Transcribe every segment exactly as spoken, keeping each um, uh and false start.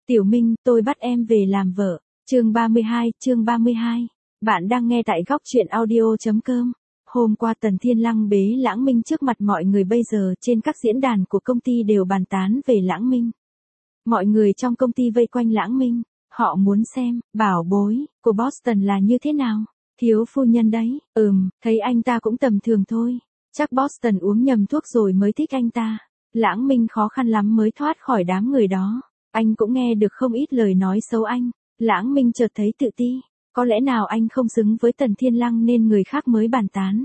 Tiểu Minh, tôi bắt em về làm vợ. Chương ba mươi hai, chương ba mươi hai. Bạn đang nghe tại góc truyện audio chấm com. Hôm qua Tần Thiên Lăng bế Lãng Minh trước mặt mọi người, bây giờ trên các diễn đàn của công ty đều bàn tán về Lãng Minh. Mọi người trong công ty vây quanh Lãng Minh, họ muốn xem, bảo bối, của Boston là như thế nào. Thiếu phu nhân đấy, ừm, thấy anh ta cũng tầm thường thôi. Chắc Boston uống nhầm thuốc rồi mới thích anh ta. Lãng Minh khó khăn lắm mới thoát khỏi đám người đó. Anh cũng nghe được không ít lời nói xấu anh. Lãng Minh chợt thấy tự ti. Có lẽ nào anh không xứng với Tần Thiên Lăng nên người khác mới bàn tán.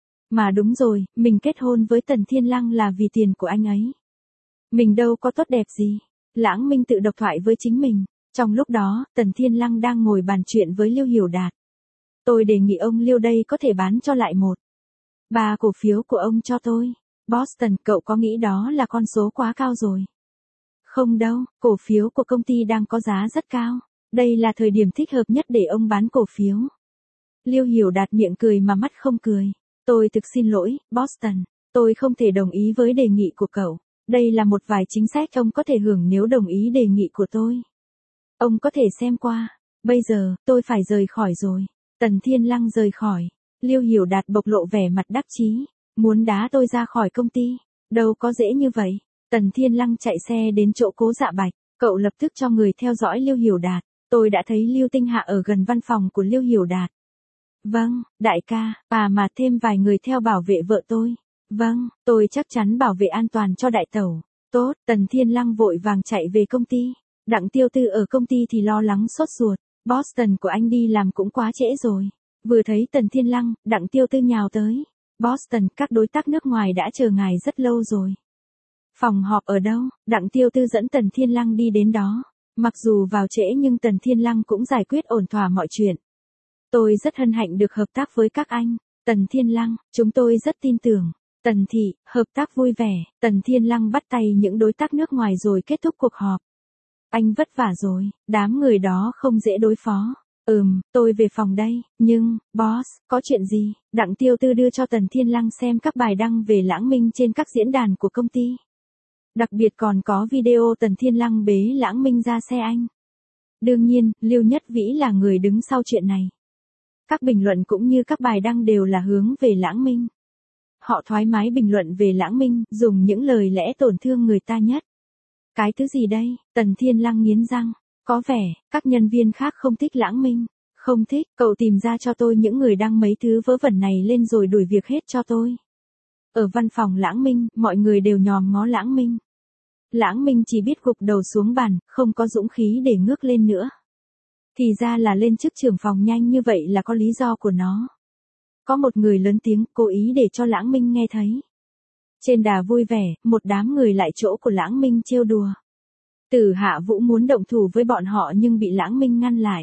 Mà đúng rồi, mình kết hôn với Tần Thiên Lăng là vì tiền của anh ấy. Mình đâu có tốt đẹp gì. Lãng Minh tự độc thoại với chính mình. Trong lúc đó, Tần Thiên Lăng đang ngồi bàn chuyện với Liêu Hiểu Đạt. Tôi đề nghị ông Liêu đây có thể bán cho lại một ba cổ phiếu của ông cho tôi. Boston, cậu có nghĩ đó là con số quá cao rồi? Không đâu, cổ phiếu của công ty đang có giá rất cao. Đây là thời điểm thích hợp nhất để ông bán cổ phiếu. Liêu Hiểu Đạt miệng cười mà mắt không cười. Tôi thực xin lỗi, Boston. Tôi không thể đồng ý với đề nghị của cậu. Đây là một vài chính sách ông có thể hưởng nếu đồng ý đề nghị của tôi. Ông có thể xem qua. Bây giờ, tôi phải rời khỏi rồi. Tần Thiên Lăng rời khỏi. Liêu Hiểu Đạt bộc lộ vẻ mặt đắc chí. Muốn đá tôi ra khỏi công ty. Đâu có dễ như vậy. Tần Thiên Lăng chạy xe đến chỗ Cố Dạ Bạch. Cậu lập tức cho người theo dõi Liêu Hiểu Đạt. Tôi đã thấy Liêu Tinh Hạ ở gần văn phòng của Liêu Hiểu Đạt. Vâng, đại ca, à mà thêm vài người theo bảo vệ vợ tôi. Vâng, tôi chắc chắn bảo vệ an toàn cho đại tẩu. Tốt, Tần Thiên Lăng vội vàng chạy về công ty. Đặng Tiêu Tư ở công ty thì lo lắng sốt ruột. Boston của anh đi làm cũng quá trễ rồi. Vừa thấy Tần Thiên Lăng, Đặng Tiêu Tư nhào tới. Boston, các đối tác nước ngoài đã chờ ngài rất lâu rồi. Phòng họp ở đâu? Đặng Tiêu Tư dẫn Tần Thiên Lăng đi đến đó. Mặc dù vào trễ nhưng Tần Thiên Lăng cũng giải quyết ổn thỏa mọi chuyện. Tôi rất hân hạnh được hợp tác với các anh. Tần Thiên Lăng, chúng tôi rất tin tưởng. Tần Thị, hợp tác vui vẻ. Tần Thiên Lăng bắt tay những đối tác nước ngoài rồi kết thúc cuộc họp. Anh vất vả rồi, đám người đó không dễ đối phó. Ừm, tôi về phòng đây, nhưng, boss, có chuyện gì? Đặng Tiêu Tư đưa cho Tần Thiên Lăng xem các bài đăng về Lãng Minh trên các diễn đàn của công ty. Đặc biệt còn có video Tần Thiên Lăng bế Lãng Minh ra xe anh. Đương nhiên, Liêu Nhất Vĩ là người đứng sau chuyện này. Các bình luận cũng như các bài đăng đều là hướng về Lãng Minh. Họ thoải mái bình luận về Lãng Minh, dùng những lời lẽ tổn thương người ta nhất. Cái thứ gì đây? Tần Thiên Lăng nghiến răng. Có vẻ, các nhân viên khác không thích Lãng Minh. Không thích, cậu tìm ra cho tôi những người đăng mấy thứ vớ vẩn này lên rồi đuổi việc hết cho tôi. Ở văn phòng Lãng Minh, mọi người đều nhòm ngó Lãng Minh. Lãng Minh chỉ biết gục đầu xuống bàn, không có dũng khí để ngước lên nữa. Thì ra là lên chức trưởng phòng nhanh như vậy là có lý do của nó. Có một người lớn tiếng, cố ý để cho Lãng Minh nghe thấy. Trên đà vui vẻ, một đám người lại chỗ của Lãng Minh trêu đùa. Tử Hạ Vũ muốn động thủ với bọn họ nhưng bị Lãng Minh ngăn lại.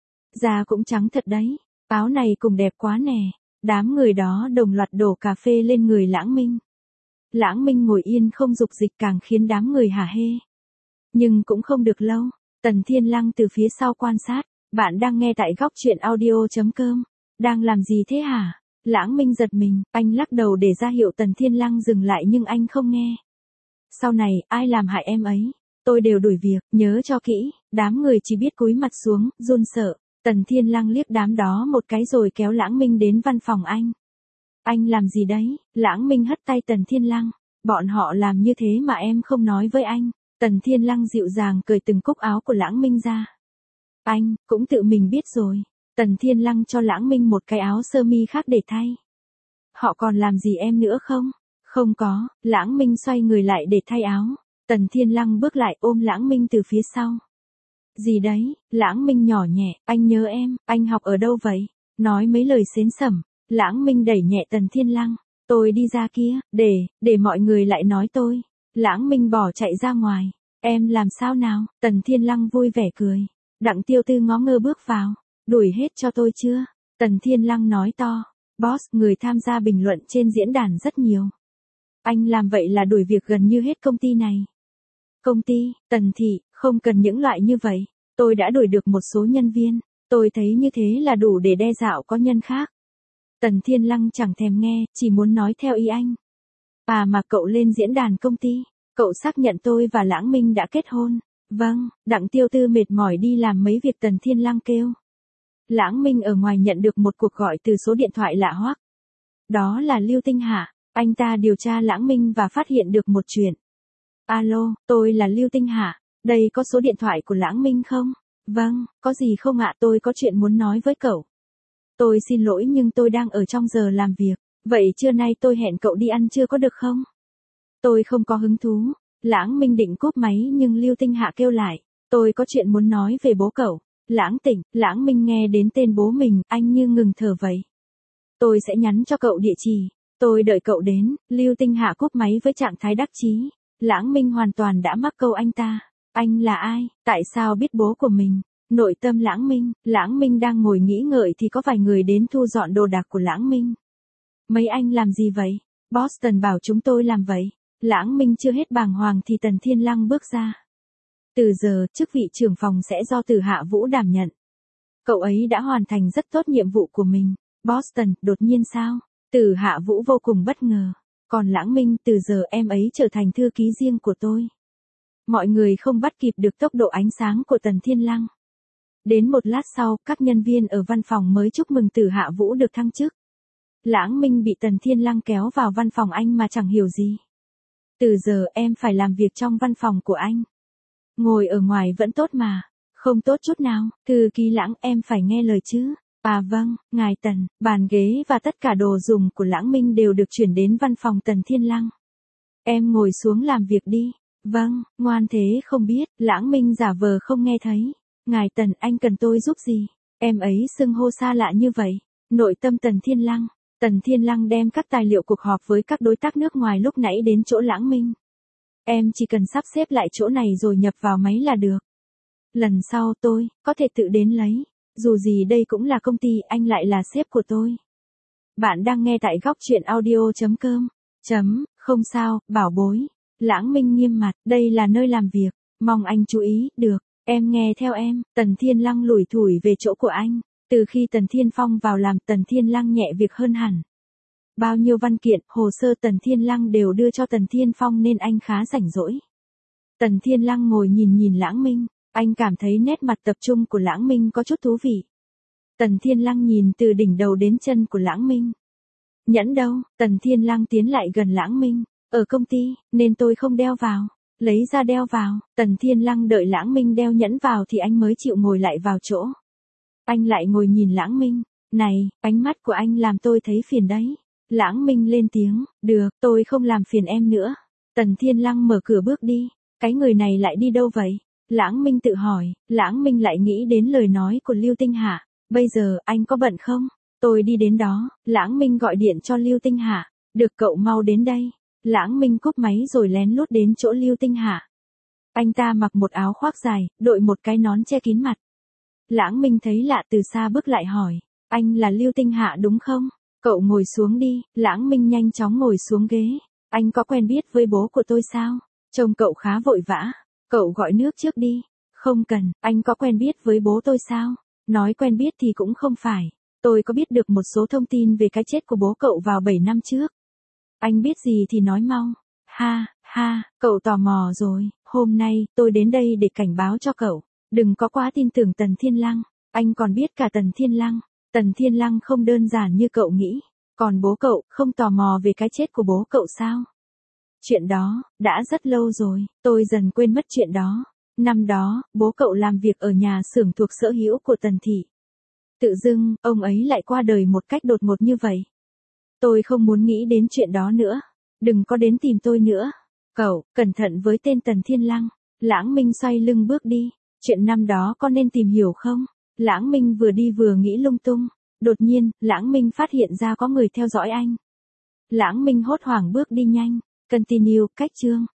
Da cũng trắng thật đấy, áo này cũng đẹp quá nè. Đám người đó đồng loạt đổ cà phê lên người Lãng Minh. Lãng Minh ngồi yên không dục dịch càng khiến đám người hả hê. Nhưng cũng không được lâu, Tần Thiên Lăng từ phía sau quan sát. Bạn đang nghe tại góc truyện audio chấm com. Đang làm gì thế hả? Lãng Minh giật mình, anh lắc đầu để ra hiệu Tần Thiên Lăng dừng lại nhưng anh không nghe. Sau này, ai làm hại em ấy? Tôi đều đuổi việc, nhớ cho kỹ. Đám người chỉ biết cúi mặt xuống, run sợ. Tần Thiên Lăng liếc đám đó một cái rồi kéo Lãng Minh đến văn phòng anh. Anh làm gì đấy? Lãng Minh hất tay Tần Thiên Lăng. Bọn họ làm như thế mà em không nói với anh. Tần Thiên Lăng dịu dàng cởi từng cúc áo của Lãng Minh ra. Anh, cũng tự mình biết rồi. Tần Thiên Lăng cho Lãng Minh một cái áo sơ mi khác để thay. Họ còn làm gì em nữa không? Không có, Lãng Minh xoay người lại để thay áo. Tần Thiên Lăng bước lại ôm Lãng Minh từ phía sau. Gì đấy? Lãng Minh nhỏ nhẹ, anh nhớ em, anh học ở đâu vậy? Nói mấy lời xến xẩm. Lãng Minh đẩy nhẹ Tần Thiên Lăng. Tôi đi ra kia, để, để mọi người lại nói tôi. Lãng Minh bỏ chạy ra ngoài. Em làm sao nào? Tần Thiên Lăng vui vẻ cười. Đặng Tiêu Tư ngó ngơ bước vào. Đuổi hết cho tôi chưa? Tần Thiên Lăng nói to. Boss, người tham gia bình luận trên diễn đàn rất nhiều. Anh làm vậy là đuổi việc gần như hết công ty này. Công ty, Tần Thị, không cần những loại như vậy. Tôi đã đuổi được một số nhân viên. Tôi thấy như thế là đủ để đe dọa có nhân khác. Tần Thiên Lăng chẳng thèm nghe, chỉ muốn nói theo ý anh. À mà cậu lên diễn đàn công ty, cậu xác nhận tôi và Lãng Minh đã kết hôn. Vâng, Đặng Tiêu Tư mệt mỏi đi làm mấy việc Tần Thiên Lăng kêu. Lãng Minh ở ngoài nhận được một cuộc gọi từ số điện thoại lạ hoắc. Đó là Lưu Tinh Hạ, anh ta điều tra Lãng Minh và phát hiện được một chuyện. Alo, tôi là Lưu Tinh Hạ, đây có số điện thoại của Lãng Minh không? Vâng, có gì không ạ, tôi có chuyện muốn nói với cậu. Tôi xin lỗi nhưng tôi đang ở trong giờ làm việc, vậy trưa nay tôi hẹn cậu đi ăn trưa có được không? Tôi không có hứng thú. Lãng Minh định cúp máy nhưng Lưu Tinh Hạ kêu lại, tôi có chuyện muốn nói về bố cậu. Lãng Tỉnh, Lãng Minh nghe đến tên bố mình, anh như ngừng thở vậy. Tôi sẽ nhắn cho cậu địa chỉ, tôi đợi cậu đến. Lưu Tinh Hạ cúp máy với trạng thái đắc chí. Lãng Minh hoàn toàn đã mắc câu anh ta. Anh là ai, tại sao biết bố của mình? Nội tâm Lãng Minh, Lãng Minh đang ngồi nghĩ ngợi thì có vài người đến thu dọn đồ đạc của Lãng Minh. Mấy anh làm gì vậy? Boston bảo chúng tôi làm vậy. Lãng Minh chưa hết bàng hoàng thì Tần Thiên Lăng bước ra. Từ giờ, chức vị trưởng phòng sẽ do Từ Hạ Vũ đảm nhận. Cậu ấy đã hoàn thành rất tốt nhiệm vụ của mình. Boston, đột nhiên sao? Từ Hạ Vũ vô cùng bất ngờ. Còn Lãng Minh, từ giờ em ấy trở thành thư ký riêng của tôi. Mọi người không bắt kịp được tốc độ ánh sáng của Tần Thiên Lăng. Đến một lát sau, các nhân viên ở văn phòng mới chúc mừng Từ Hạ Vũ được thăng chức. Lãng Minh bị Tần Thiên Lăng kéo vào văn phòng anh mà chẳng hiểu gì. Từ giờ em phải làm việc trong văn phòng của anh. Ngồi ở ngoài vẫn tốt mà. Không tốt chút nào. Thư ký Lãng, em phải nghe lời chứ. À vâng, ngài Tần. Bàn ghế và tất cả đồ dùng của Lãng Minh đều được chuyển đến văn phòng Tần Thiên Lăng. Em ngồi xuống làm việc đi. Vâng, ngoan thế không biết. Lãng Minh giả vờ không nghe thấy. Ngài Tần, anh cần tôi giúp gì? Em ấy xưng hô xa lạ như vậy. Nội tâm Tần Thiên Lăng. Tần Thiên Lăng đem các tài liệu cuộc họp với các đối tác nước ngoài lúc nãy đến chỗ Lãng Minh. Em chỉ cần sắp xếp lại chỗ này rồi nhập vào máy là được. Lần sau tôi, có thể tự đến lấy. Dù gì đây cũng là công ty, anh lại là sếp của tôi. Bạn đang nghe tại góc truyện audio.com. Chấm, không sao, bảo bối. Lãng Minh nghiêm mặt, đây là nơi làm việc. Mong anh chú ý, được. Em nghe theo em. Tần Thiên Lăng lủi thủi về chỗ của anh. Từ khi Tần Thiên Phong vào làm, Tần Thiên Lăng nhẹ việc hơn hẳn. Bao nhiêu văn kiện, hồ sơ Tần Thiên Lăng đều đưa cho Tần Thiên Phong nên anh khá rảnh rỗi. Tần Thiên Lăng ngồi nhìn nhìn Lãng Minh, anh cảm thấy nét mặt tập trung của Lãng Minh có chút thú vị. Tần Thiên Lăng nhìn từ đỉnh đầu đến chân của Lãng Minh. Nhẫn đâu? Tần Thiên Lăng tiến lại gần Lãng Minh. Ở công ty, nên tôi không đeo vào. Lấy ra đeo vào. Tần Thiên Lăng đợi Lãng Minh đeo nhẫn vào thì anh mới chịu ngồi lại vào chỗ. Anh lại ngồi nhìn Lãng Minh. Này, ánh mắt của anh làm tôi thấy phiền đấy. Lãng Minh lên tiếng, được, tôi không làm phiền em nữa. Tần Thiên Lăng mở cửa bước đi. Cái người này lại đi đâu vậy? Lãng Minh tự hỏi. Lãng Minh lại nghĩ đến lời nói của Lưu Tinh Hạ. Bây giờ, anh có bận không? Tôi đi đến đó. Lãng Minh gọi điện cho Lưu Tinh Hạ. Được, cậu mau đến đây. Lãng Minh cúp máy rồi lén lút đến chỗ Lưu Tinh Hạ. Anh ta mặc một áo khoác dài, đội một cái nón che kín mặt. Lãng Minh thấy lạ từ xa bước lại hỏi. Anh là Lưu Tinh Hạ đúng không? Cậu ngồi xuống đi. Lãng Minh nhanh chóng ngồi xuống ghế. Anh có quen biết với bố của tôi sao? Trông cậu khá vội vã. Cậu gọi nước trước đi. Không cần. Anh có quen biết với bố tôi sao? Nói quen biết thì cũng không phải. Tôi có biết được một số thông tin về cái chết của bố cậu vào bảy năm trước. Anh biết gì thì nói mau. Ha, ha, cậu tò mò rồi. Hôm nay, tôi đến đây để cảnh báo cho cậu. Đừng có quá tin tưởng Tần Thiên Lăng. Anh còn biết cả Tần Thiên Lăng. Tần Thiên Lăng không đơn giản như cậu nghĩ. Còn bố cậu, không tò mò về cái chết của bố cậu sao? Chuyện đó, đã rất lâu rồi, tôi dần quên mất chuyện đó. Năm đó, bố cậu làm việc ở nhà xưởng thuộc sở hữu của Tần Thị. Tự dưng, ông ấy lại qua đời một cách đột ngột như vậy. Tôi không muốn nghĩ đến chuyện đó nữa. Đừng có đến tìm tôi nữa. Cậu, cẩn thận với tên Tần Thiên Lăng. Lãng Minh xoay lưng bước đi. Chuyện năm đó có nên tìm hiểu không? Lãng Minh vừa đi vừa nghĩ lung tung. Đột nhiên, Lãng Minh phát hiện ra có người theo dõi anh. Lãng Minh hốt hoảng bước đi nhanh. Continue, cách chương.